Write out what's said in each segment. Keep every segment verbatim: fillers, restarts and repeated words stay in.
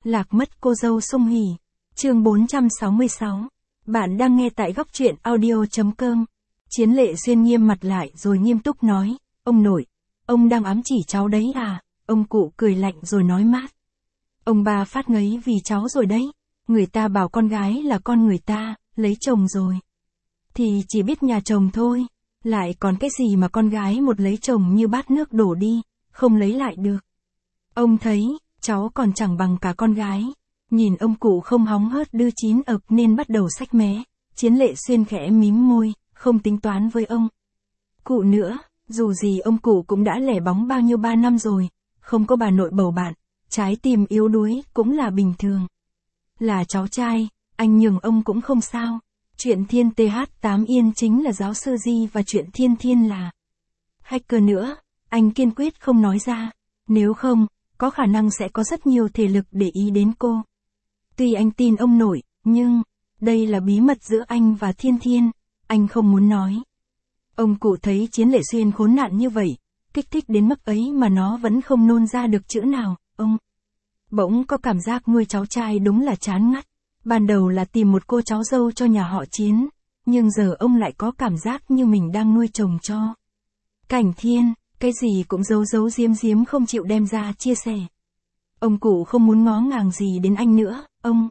Lạc mất cô dâu Song Hỷ. Chương bốn trăm sáu mươi sáu. Bạn đang nghe tại góc truyện audio chấm com. Chiến Lệ Xuyên nghiêm mặt lại rồi nghiêm túc nói, ông nội, ông đang ám chỉ cháu đấy à? Ông cụ cười lạnh rồi nói mát. Ông ba phát ngấy vì cháu rồi đấy. Người ta bảo con gái là con người ta, lấy chồng rồi thì chỉ biết nhà chồng thôi. Lại còn cái gì mà con gái một lấy chồng như bát nước đổ đi, không lấy lại được. Ông thấy, cháu còn chẳng bằng cả con gái. Nhìn ông cụ không hóng hớt đưa chín ập nên bắt đầu xách mé. Chiến Lệ Xuyên khẽ mím môi, không tính toán với ông cụ nữa. Dù gì ông cụ cũng đã lẻ bóng bao nhiêu ba năm rồi, không có bà nội bầu bạn, trái tim yếu đuối cũng là bình thường. Là cháu trai, anh nhường ông cũng không sao. Chuyện Thiên T H tám Yên chính là giáo sư Di và chuyện Thiên Thiên là hacker nữa, anh kiên quyết không nói ra. Nếu không, có khả năng sẽ có rất nhiều thể lực để ý đến cô. Tuy anh tin ông nội, nhưng đây là bí mật giữa anh và Thiên Thiên, anh không muốn nói. Ông cụ thấy Chiến Lệ Xuyên khốn nạn như vậy, kích thích đến mức ấy mà nó vẫn không nôn ra được chữ nào. Ông bỗng có cảm giác nuôi cháu trai đúng là chán ngắt. Ban đầu là tìm một cô cháu dâu cho nhà họ Chiến, nhưng giờ ông lại có cảm giác như mình đang nuôi chồng cho Cảnh Thiên, cái gì cũng giấu giấu giếm giếm không chịu đem ra chia sẻ. Ông cụ không muốn ngó ngàng gì đến anh nữa. Ông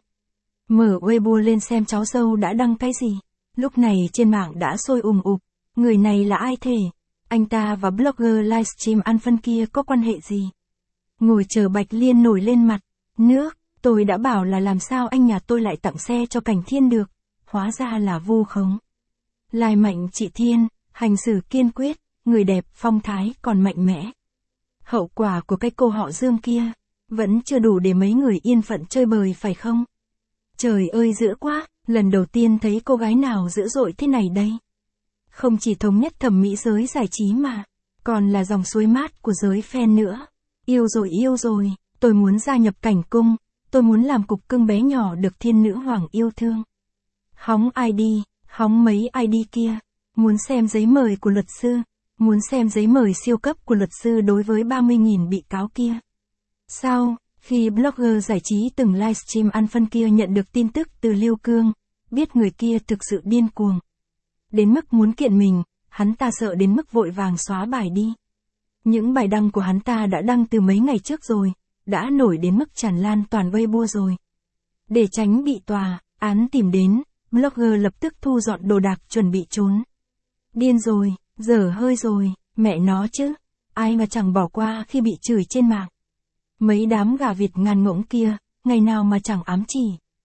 mở Weibo lên xem cháu dâu đã đăng cái gì. Lúc này trên mạng đã sôi ùm ụp. Người này là ai thế? Anh ta và blogger livestream ăn phân kia có quan hệ gì? Ngồi chờ Bạch Liên nổi lên mặt nước. Tôi đã bảo là làm sao anh nhà tôi lại tặng xe cho Cảnh Thiên được. Hóa ra là vu khống. Lai Mạnh chị Thiên, hành xử kiên quyết, người đẹp phong thái còn mạnh mẽ. Hậu quả của cái cô họ Dương kia, vẫn chưa đủ để mấy người yên phận chơi bời phải không? Trời ơi dữ quá, lần đầu tiên thấy cô gái nào dữ dội thế này đây. Không chỉ thống nhất thẩm mỹ giới giải trí mà, còn là dòng suối mát của giới fan nữa. Yêu rồi yêu rồi, tôi muốn gia nhập cảnh cung, tôi muốn làm cục cưng bé nhỏ được thiên nữ hoàng yêu thương. Hóng i đê, hóng mấy i đê kia, muốn xem giấy mời của luật sư, muốn xem giấy mời siêu cấp của luật sư đối với ba mươi nghìn bị cáo kia. Sau, khi blogger giải trí từng livestream ăn phân kia nhận được tin tức từ Lưu Cương, biết người kia thực sự điên cuồng. Đến mức muốn kiện mình, hắn ta sợ đến mức vội vàng xóa bài đi. Những bài đăng của hắn ta đã đăng từ mấy ngày trước rồi, đã nổi đến mức tràn lan toàn Weibo rồi. Để tránh bị tòa án tìm đến, blogger lập tức thu dọn đồ đạc chuẩn bị trốn. Điên rồi, dở hơi rồi, mẹ nó chứ, ai mà chẳng bỏ qua khi bị chửi trên mạng. Mấy đám gà vịt ngàn ngỗng kia, ngày nào mà chẳng ám chỉ.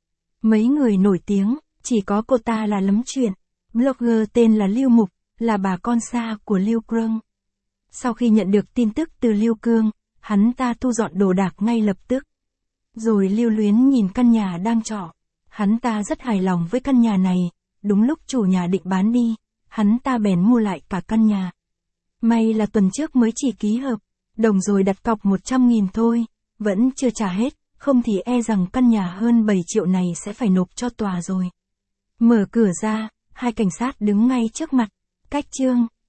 Mấy người nổi tiếng, chỉ có cô ta là lắm chuyện. Blogger tên là Lưu Mục, là bà con xa của Lưu Cương. Sau khi nhận được tin tức từ Lưu Cương, hắn ta thu dọn đồ đạc ngay lập tức. Rồi lưu luyến nhìn căn nhà đang trọ. Hắn ta rất hài lòng với căn nhà này, đúng lúc chủ nhà định bán đi, hắn ta bèn mua lại cả căn nhà. May là tuần trước mới chỉ ký hợp đồng rồi đặt cọc một trăm nghìn thôi, vẫn chưa trả hết, không thì e rằng căn nhà hơn bảy triệu này sẽ phải nộp cho tòa rồi. Mở cửa ra, hai cảnh sát đứng ngay trước mặt. Cách chương,